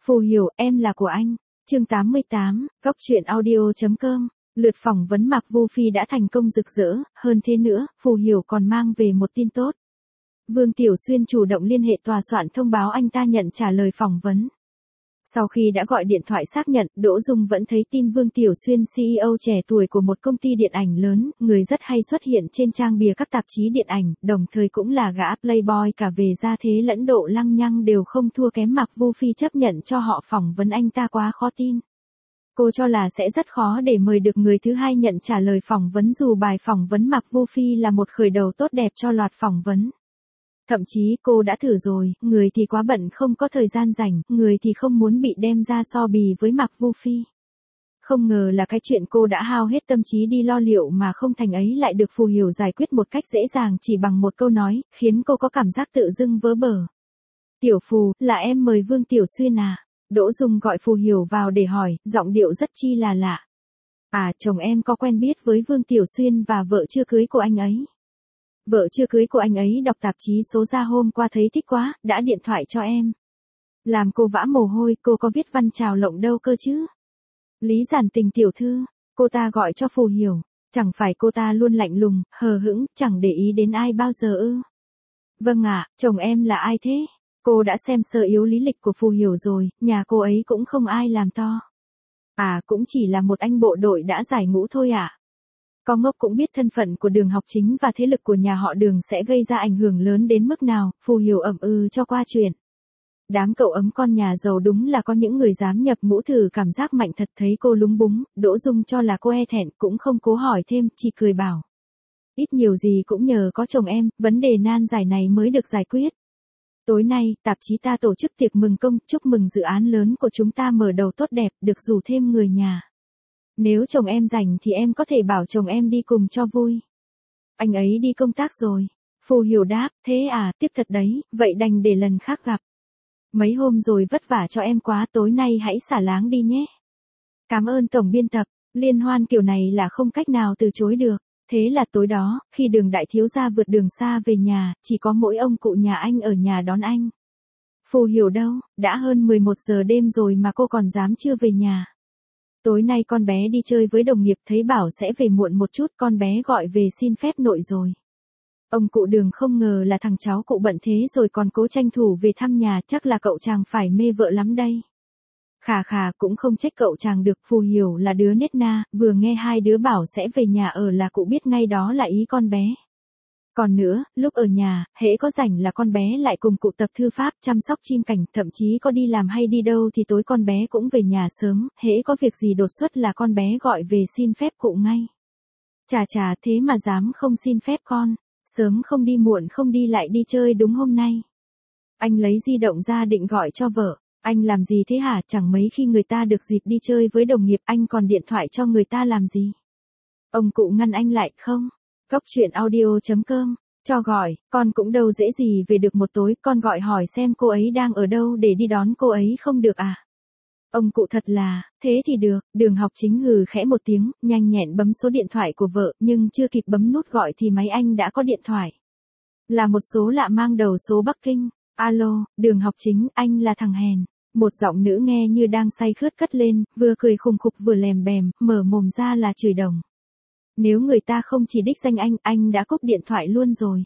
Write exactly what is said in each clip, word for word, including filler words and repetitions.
Phù Hiểu, em là của anh. Chương tám mươi tám, góc truyện audio chấm com. Lượt phỏng vấn Mạc Vu Phi đã thành công rực rỡ, hơn thế nữa, Phù Hiểu còn mang về một tin tốt. Vương Tiểu Xuyên chủ động liên hệ tòa soạn thông báo anh ta nhận trả lời phỏng vấn. Sau khi đã gọi điện thoại xác nhận, Đỗ Dung vẫn thấy tin Vương Tiểu Xuyên xê e ô trẻ tuổi của một công ty điện ảnh lớn, người rất hay xuất hiện trên trang bìa các tạp chí điện ảnh, đồng thời cũng là gã playboy cả về gia thế lẫn độ lăng nhăng đều không thua kém Mạc Vu Phi chấp nhận cho họ phỏng vấn anh ta quá khó tin. Cô cho là sẽ rất khó để mời được người thứ hai nhận trả lời phỏng vấn dù bài phỏng vấn Mạc Vu Phi là một khởi đầu tốt đẹp cho loạt phỏng vấn. Thậm chí cô đã thử rồi, người thì quá bận không có thời gian rảnh, người thì không muốn bị đem ra so bì với Mạc Vu Phi. Không ngờ là cái chuyện cô đã hao hết tâm trí đi lo liệu mà không thành ấy lại được Phù Hiểu giải quyết một cách dễ dàng chỉ bằng một câu nói, khiến cô có cảm giác tự dưng vớ bở. Tiểu Phù, là em mời Vương Tiểu Xuyên à? Đỗ Dung gọi Phù Hiểu vào để hỏi, giọng điệu rất chi là lạ. À, chồng em có quen biết với Vương Tiểu Xuyên và vợ chưa cưới của anh ấy. Vợ chưa cưới của anh ấy đọc tạp chí số ra hôm qua thấy thích quá, đã điện thoại cho em. Làm cô vã mồ hôi, cô có viết văn chào lộng đâu cơ chứ? Lý Giản Tình tiểu thư, cô ta gọi cho Phù Hiểu, chẳng phải cô ta luôn lạnh lùng, hờ hững, chẳng để ý đến ai bao giờ ư? Vâng ạ, chồng em là ai thế? Cô đã xem sơ yếu lý lịch của Phù Hiểu rồi, nhà cô ấy cũng không ai làm to. À, cũng chỉ là một anh bộ đội đã giải ngũ thôi ạ. À? Có ngốc cũng biết thân phận của Đường Học Chính và thế lực của nhà họ Đường sẽ gây ra ảnh hưởng lớn đến mức nào, Phù Hiểu ậm ừ cho qua chuyện. Đám cậu ấm con nhà giàu đúng là có những người dám nhập ngũ thử cảm giác mạnh thật thấy cô lúng búng, Đỗ Dung cho là cô e thẹn cũng không cố hỏi thêm, chỉ cười bảo. Ít nhiều gì cũng nhờ có chồng em, vấn đề nan giải này mới được giải quyết. Tối nay, tạp chí ta tổ chức tiệc mừng công, chúc mừng dự án lớn của chúng ta mở đầu tốt đẹp, được rủ thêm người nhà. Nếu chồng em rảnh thì em có thể bảo chồng em đi cùng cho vui. Anh ấy đi công tác rồi. Phù Hiểu đáp, thế à, tiếc thật đấy, vậy đành để lần khác gặp. Mấy hôm rồi vất vả cho em quá, tối nay hãy xả láng đi nhé. Cảm ơn tổng biên tập, liên hoan kiểu này là không cách nào từ chối được. Thế là tối đó, khi Đường đại thiếu gia vượt đường xa về nhà, chỉ có mỗi ông cụ nhà anh ở nhà đón anh. Phù Hiểu đâu, đã hơn mười một giờ đêm rồi mà cô còn dám chưa về nhà. Tối nay con bé đi chơi với đồng nghiệp thấy bảo sẽ về muộn một chút, con bé gọi về xin phép nội rồi. Ông cụ Đường không ngờ là thằng cháu cụ bận thế rồi còn cố tranh thủ về thăm nhà, chắc là cậu chàng phải mê vợ lắm đây. Khà khà, cũng không trách cậu chàng được, Phù Hiểu là đứa nết na, vừa nghe hai đứa bảo sẽ về nhà ở là cụ biết ngay đó là ý con bé. Còn nữa, lúc ở nhà, hễ có rảnh là con bé lại cùng cụ tập thư pháp, chăm sóc chim cảnh, thậm chí có đi làm hay đi đâu thì tối con bé cũng về nhà sớm, hễ có việc gì đột xuất là con bé gọi về xin phép cụ ngay. Chà chà, thế mà dám không xin phép con, sớm không đi muộn không đi lại đi chơi đúng hôm nay. Anh lấy di động ra định gọi cho vợ, anh làm gì thế hả, chẳng mấy khi người ta được dịp đi chơi với đồng nghiệp anh còn điện thoại cho người ta làm gì. Ông cụ ngăn anh lại, không. Góc truyện audio chấm com, cho gọi, con cũng đâu dễ gì về được một tối, con gọi hỏi xem cô ấy đang ở đâu để đi đón cô ấy không được à? Ông cụ thật là, thế thì được, Đường Học Chính hừ khẽ một tiếng, nhanh nhẹn bấm số điện thoại của vợ, nhưng chưa kịp bấm nút gọi thì máy anh đã có điện thoại. Là một số lạ mang đầu số Bắc Kinh, alo, Đường Học Chính, anh là thằng hèn. Một giọng nữ nghe như đang say khướt cất lên, vừa cười khùng khục vừa lèm bèm, mở mồm ra là chửi đồng. Nếu người ta không chỉ đích danh anh, anh đã cúp điện thoại luôn rồi.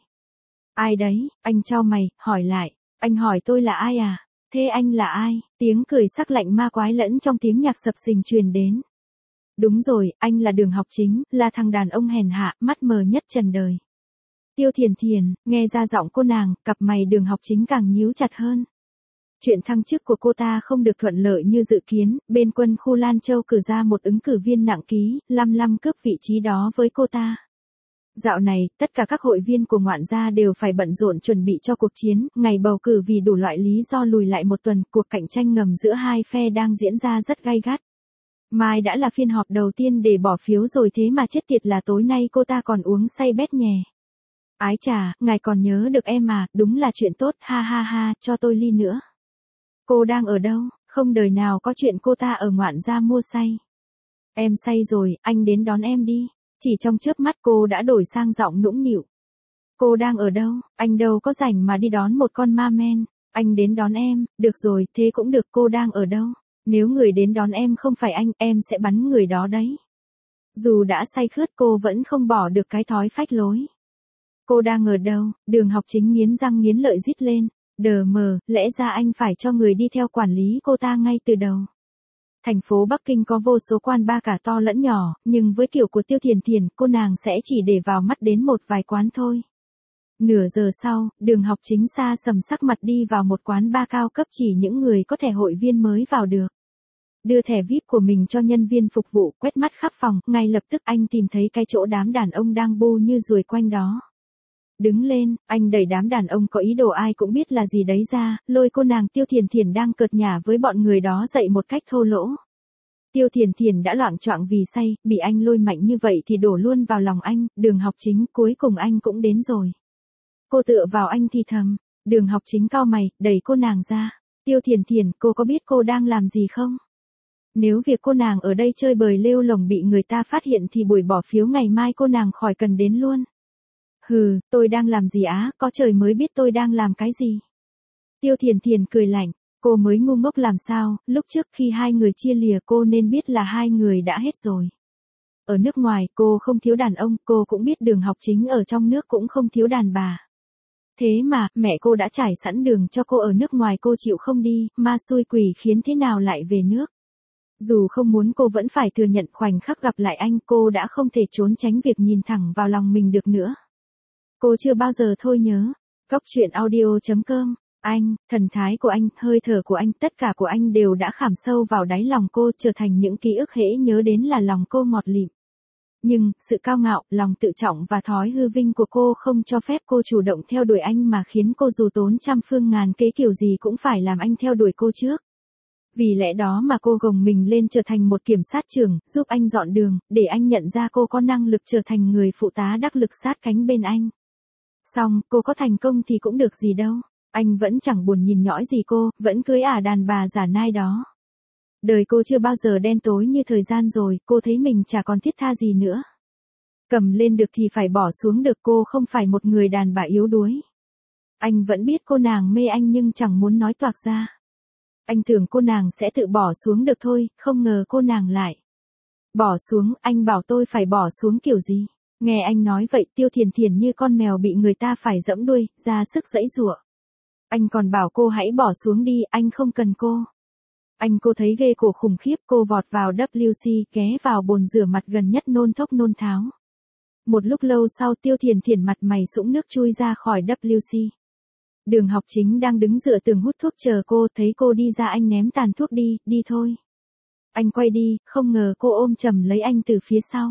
Ai đấy, anh chau mày, hỏi lại, anh hỏi tôi là ai à? Thế anh là ai? Tiếng cười sắc lạnh ma quái lẫn trong tiếng nhạc sập sình truyền đến. Đúng rồi, anh là Đường Học Chính, là thằng đàn ông hèn hạ, mắt mờ nhất trần đời. Tiêu Thiền Thiền, nghe ra giọng cô nàng, cặp mày Đường Học Chính càng nhíu chặt hơn. Chuyện thăng chức của cô ta không được thuận lợi như dự kiến, bên quân khu Lan Châu cử ra một ứng cử viên nặng ký, lăm lăm cướp vị trí đó với cô ta. Dạo này, tất cả các hội viên của ngoạn gia đều phải bận rộn chuẩn bị cho cuộc chiến, ngày bầu cử vì đủ loại lý do lùi lại một tuần, cuộc cạnh tranh ngầm giữa hai phe đang diễn ra rất gay gắt. Mai đã là phiên họp đầu tiên để bỏ phiếu rồi thế mà chết tiệt là tối nay cô ta còn uống say bét nhè. Ái chà, ngài còn nhớ được em à, đúng là chuyện tốt, ha ha ha, cho tôi ly nữa. Cô đang ở đâu, không đời nào có chuyện cô ta ở ngoạn gia mua say. Em say rồi, anh đến đón em đi. Chỉ trong chớp mắt cô đã đổi sang giọng nũng nịu. Cô đang ở đâu, anh đâu có rảnh mà đi đón một con ma men. Anh đến đón em, được rồi, thế cũng được, cô đang ở đâu? Nếu người đến đón em không phải anh, em sẽ bắn người đó đấy. Dù đã say khướt cô vẫn không bỏ được cái thói phách lối. Cô đang ở đâu? Đường Học Chính nghiến răng nghiến lợi rít lên. Đờ mờ, lẽ ra anh phải cho người đi theo quản lý cô ta ngay từ đầu. Thành phố Bắc Kinh có vô số quán bar cả to lẫn nhỏ, nhưng với kiểu của Tiêu Thiền Thiền, cô nàng sẽ chỉ để vào mắt đến một vài quán thôi. Nửa giờ sau, Đường Học Chính xa sầm sắc mặt đi vào một quán bar cao cấp chỉ những người có thẻ hội viên mới vào được. Đưa thẻ vi ai pi của mình cho nhân viên phục vụ, quét mắt khắp phòng, ngay lập tức anh tìm thấy cái chỗ đám đàn ông đang bu như ruồi quanh đó. Đứng lên, anh đẩy đám đàn ông có ý đồ ai cũng biết là gì đấy ra, lôi cô nàng Tiêu Thiền Thiền đang cợt nhả với bọn người đó dậy một cách thô lỗ. Tiêu Thiền Thiền đã loạng choạng vì say, bị anh lôi mạnh như vậy thì đổ luôn vào lòng anh. Đường Học Chính, cuối cùng anh cũng đến rồi. Cô tựa vào anh thì thầm. Đường Học Chính cau mày, đẩy cô nàng ra. Tiêu Thiền Thiền, cô có biết cô đang làm gì không? Nếu việc cô nàng ở đây chơi bời lêu lổng bị người ta phát hiện thì buổi bỏ phiếu ngày mai cô nàng khỏi cần đến luôn. Hừ, tôi đang làm gì á, có trời mới biết tôi đang làm cái gì. Tiêu Thiền Thiền cười lạnh, cô mới ngu ngốc làm sao, lúc trước khi hai người chia lìa cô nên biết là hai người đã hết rồi. Ở nước ngoài, cô không thiếu đàn ông, cô cũng biết Đường Học Chính ở trong nước cũng không thiếu đàn bà. Thế mà, mẹ cô đã trải sẵn đường cho cô ở nước ngoài cô chịu không đi, ma xui quỷ khiến thế nào lại về nước. Dù không muốn cô vẫn phải thừa nhận khoảnh khắc gặp lại anh cô đã không thể trốn tránh việc nhìn thẳng vào lòng mình được nữa. Cô chưa bao giờ thôi nhớ. Góc truyện audio chấm com. Anh, thần thái của anh, hơi thở của anh, tất cả của anh đều đã khảm sâu vào đáy lòng cô trở thành những ký ức hễ nhớ đến là lòng cô ngọt lịm. Nhưng, sự cao ngạo, lòng tự trọng và thói hư vinh của cô không cho phép cô chủ động theo đuổi anh mà khiến cô dù tốn trăm phương ngàn kế kiểu gì cũng phải làm anh theo đuổi cô trước. Vì lẽ đó mà cô gồng mình lên trở thành một kiểm sát trưởng, giúp anh dọn đường, để anh nhận ra cô có năng lực trở thành người phụ tá đắc lực sát cánh bên anh. Xong, cô có thành công thì cũng được gì đâu. Anh vẫn chẳng buồn nhìn nhõi gì cô, vẫn cưới ả đàn bà giả nai đó. Đời cô chưa bao giờ đen tối như thời gian rồi, cô thấy mình chả còn thiết tha gì nữa. Cầm lên được thì phải bỏ xuống được, cô không phải một người đàn bà yếu đuối. Anh vẫn biết cô nàng mê anh nhưng chẳng muốn nói toạc ra. Anh tưởng cô nàng sẽ tự bỏ xuống được thôi, không ngờ cô nàng lại. Bỏ xuống, anh bảo tôi phải bỏ xuống kiểu gì? Nghe anh nói vậy Tiêu Thiền Thiền như con mèo bị người ta phải giẫm đuôi, ra sức giãy giụa. Anh còn bảo cô hãy bỏ xuống đi, anh không cần cô. Anh cô thấy ghê cổ khủng khiếp, cô vọt vào vê kép xê, ghé vào bồn rửa mặt gần nhất nôn thốc nôn tháo. Một lúc lâu sau Tiêu Thiền Thiền mặt mày sũng nước chui ra khỏi vê kép xê. Đường Học Chính đang đứng dựa tường hút thuốc chờ cô, thấy cô đi ra anh ném tàn thuốc đi, đi thôi. Anh quay đi, không ngờ cô ôm chầm lấy anh từ phía sau.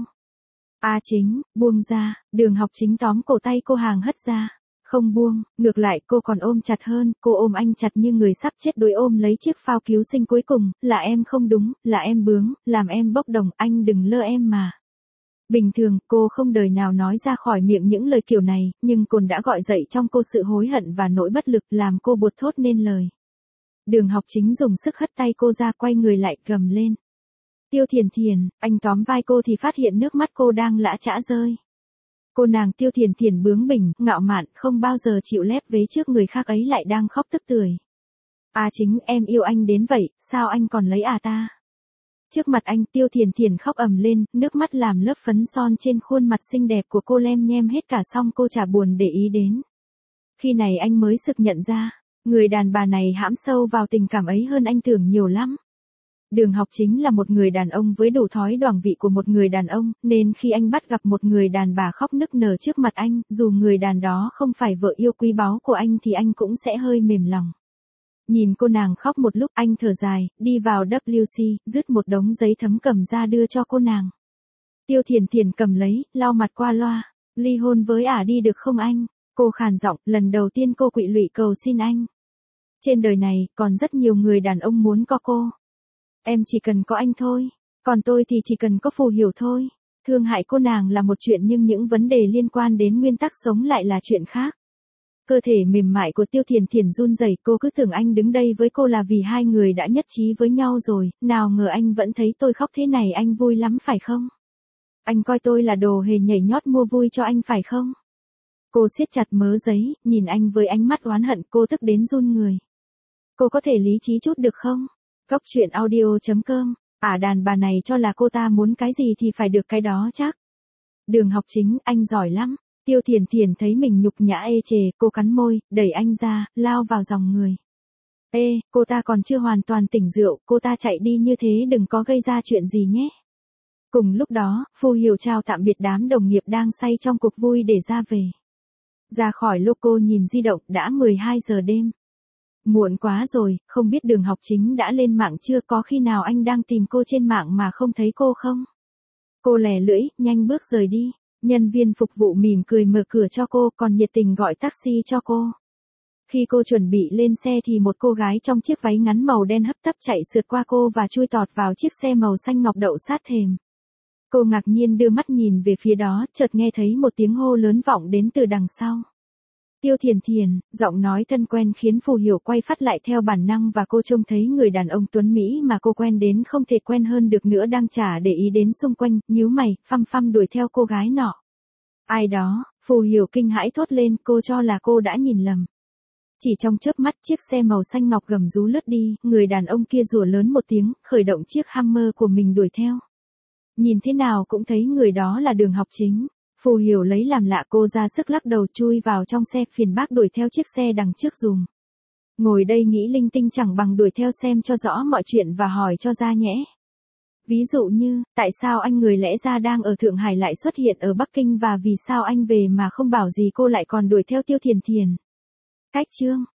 A Chính, buông ra, Đường Học Chính tóm cổ tay cô hàng hất ra. Không buông, ngược lại cô còn ôm chặt hơn, cô ôm anh chặt như người sắp chết đuối ôm lấy chiếc phao cứu sinh cuối cùng, là em không đúng, là em bướng, làm em bốc đồng, anh đừng lơ em mà. Bình thường, cô không đời nào nói ra khỏi miệng những lời kiểu này, nhưng cồn đã gọi dậy trong cô sự hối hận và nỗi bất lực làm cô buột thốt nên lời. Đường Học Chính dùng sức hất tay cô ra quay người lại gầm lên. Tiêu Thiền Thiền, anh tóm vai cô thì phát hiện nước mắt cô đang lã chã rơi. Cô nàng Tiêu Thiền Thiền bướng bỉnh, ngạo mạn, không bao giờ chịu lép vế trước người khác ấy lại đang khóc tức tưởi. À Chính, em yêu anh đến vậy, sao anh còn lấy à ta? Trước mặt anh Tiêu Thiền Thiền khóc ầm lên, nước mắt làm lớp phấn son trên khuôn mặt xinh đẹp của cô lem nhem hết cả xong cô chả buồn để ý đến. Khi này anh mới sực nhận ra, người đàn bà này hãm sâu vào tình cảm ấy hơn anh tưởng nhiều lắm. Đường Học Chính là một người đàn ông với đủ thói đoảng vị của một người đàn ông, nên khi anh bắt gặp một người đàn bà khóc nức nở trước mặt anh, dù người đàn đó không phải vợ yêu quý báu của anh thì anh cũng sẽ hơi mềm lòng. Nhìn cô nàng khóc một lúc anh thở dài, đi vào vê kép xê, rứt một đống giấy thấm cầm ra đưa cho cô nàng. Tiêu Thiền Thiền cầm lấy, lau mặt qua loa, ly hôn với ả đi được không anh? Cô khàn giọng, lần đầu tiên cô quỵ lụy cầu xin anh. Trên đời này, còn rất nhiều người đàn ông muốn có cô. Em chỉ cần có anh thôi, còn tôi thì chỉ cần có Phù Hiểu thôi. Thương hại cô nàng là một chuyện nhưng những vấn đề liên quan đến nguyên tắc sống lại là chuyện khác. Cơ thể mềm mại của Tiêu Thiền Thiền run rẩy, cô cứ tưởng anh đứng đây với cô là vì hai người đã nhất trí với nhau rồi, nào ngờ anh vẫn thấy tôi khóc thế này anh vui lắm phải không? Anh coi tôi là đồ hề nhảy nhót mua vui cho anh phải không? Cô siết chặt mớ giấy, nhìn anh với ánh mắt oán hận, cô tức đến run người. Cô có thể lý trí chút được không? Góc chuyện audio.com. À đàn bà này cho là cô ta muốn cái gì thì phải được cái đó chắc. Đường Học Chính, anh giỏi lắm. Tiêu Thiền Thiền thấy mình nhục nhã ê chề, cô cắn môi, đẩy anh ra, lao vào dòng người. Ê, cô ta còn chưa hoàn toàn tỉnh rượu, cô ta chạy đi như thế đừng có gây ra chuyện gì nhé. Cùng lúc đó, Phù Hiểu chào tạm biệt đám đồng nghiệp đang say trong cuộc vui để ra về. Ra khỏi loco nhìn di động đã mười hai giờ đêm. Muộn quá rồi, không biết Đường Học Chính đã lên mạng chưa, có khi nào anh đang tìm cô trên mạng mà không thấy cô không? Cô lè lưỡi, nhanh bước rời đi. Nhân viên phục vụ mỉm cười mở cửa cho cô, còn nhiệt tình gọi taxi cho cô. Khi cô chuẩn bị lên xe thì một cô gái trong chiếc váy ngắn màu đen hấp tấp chạy sượt qua cô và chui tọt vào chiếc xe màu xanh ngọc đậu sát thềm. Cô ngạc nhiên đưa mắt nhìn về phía đó, chợt nghe thấy một tiếng hô lớn vọng đến từ đằng sau. Tiêu Thiền Thiền, giọng nói thân quen khiến Phù Hiểu quay phát lại theo bản năng và cô trông thấy người đàn ông tuấn Mỹ mà cô quen đến không thể quen hơn được nữa đang chả để ý đến xung quanh, nhíu mày, phăm phăm đuổi theo cô gái nọ. Ai đó, Phù Hiểu kinh hãi thốt lên, cô cho là cô đã nhìn lầm. Chỉ trong chớp mắt chiếc xe màu xanh ngọc gầm rú lướt đi, người đàn ông kia rủa lớn một tiếng, khởi động chiếc Hammer của mình đuổi theo. Nhìn thế nào cũng thấy người đó là Đường Học Chính. Phù Hiểu lấy làm lạ, cô ra sức lắc đầu chui vào trong xe, phiền bác đuổi theo chiếc xe đằng trước dùm. Ngồi đây nghĩ linh tinh chẳng bằng đuổi theo xem cho rõ mọi chuyện và hỏi cho ra nhẽ. Ví dụ như, tại sao anh người lẽ ra đang ở Thượng Hải lại xuất hiện ở Bắc Kinh và vì sao anh về mà không bảo gì cô lại còn đuổi theo Tiêu Thiền Thiền. Cách chương.